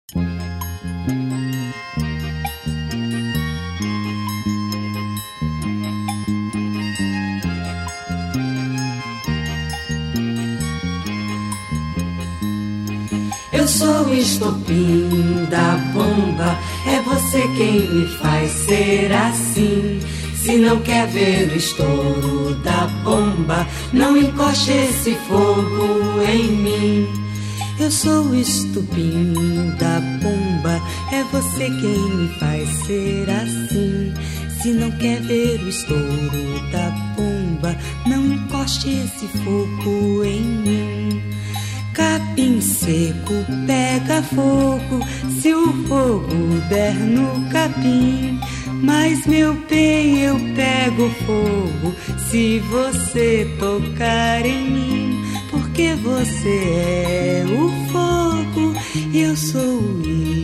Eu sou o estopim da bomba, é você quem me faz ser assim. Se não quer ver o estouro da bomba, não encoste esse fogo em mim. Eu sou o estopim da bomba, é você quem me faz ser assim. Se não quer ver o estouro da bomba, não encoste esse fogo em mim. Capim seco pega fogo se o fogo der no capim. Mas meu bem, eu pego fogo se você tocar em mim. Porque você é o fogo e eu sou o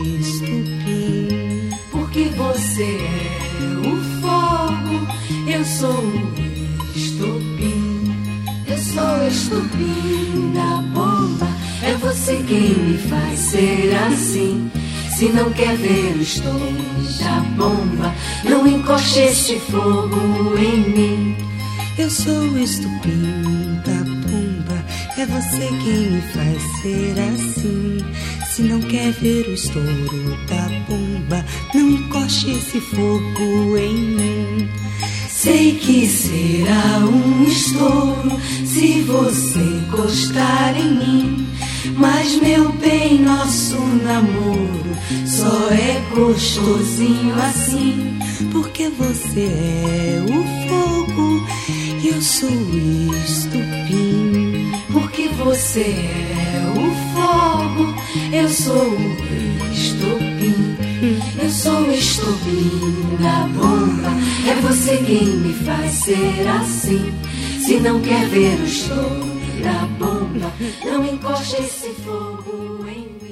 estupim. Porque você é o fogo, eu sou o estupim. Eu sou o estupim da bomba, é você quem me faz ser assim. Se não quer ver o estouro da bomba, não encoste este fogo em mim. Eu sou o estupim da bomba, é você quem me faz ser assim. Se não quer ver o estouro da bomba, não encoste esse fogo em mim. Sei que será um estouro se você encostar em mim. Mas meu bem, nosso namoro só é gostosinho assim. Porque você é o fogo e eu sou o estupim. Porque você é o fogo, eu sou o estupim. Eu sou o estupim da bomba, é você quem me faz ser assim. Se não quer ver o estouro da bomba, não encoste esse fogo em mim.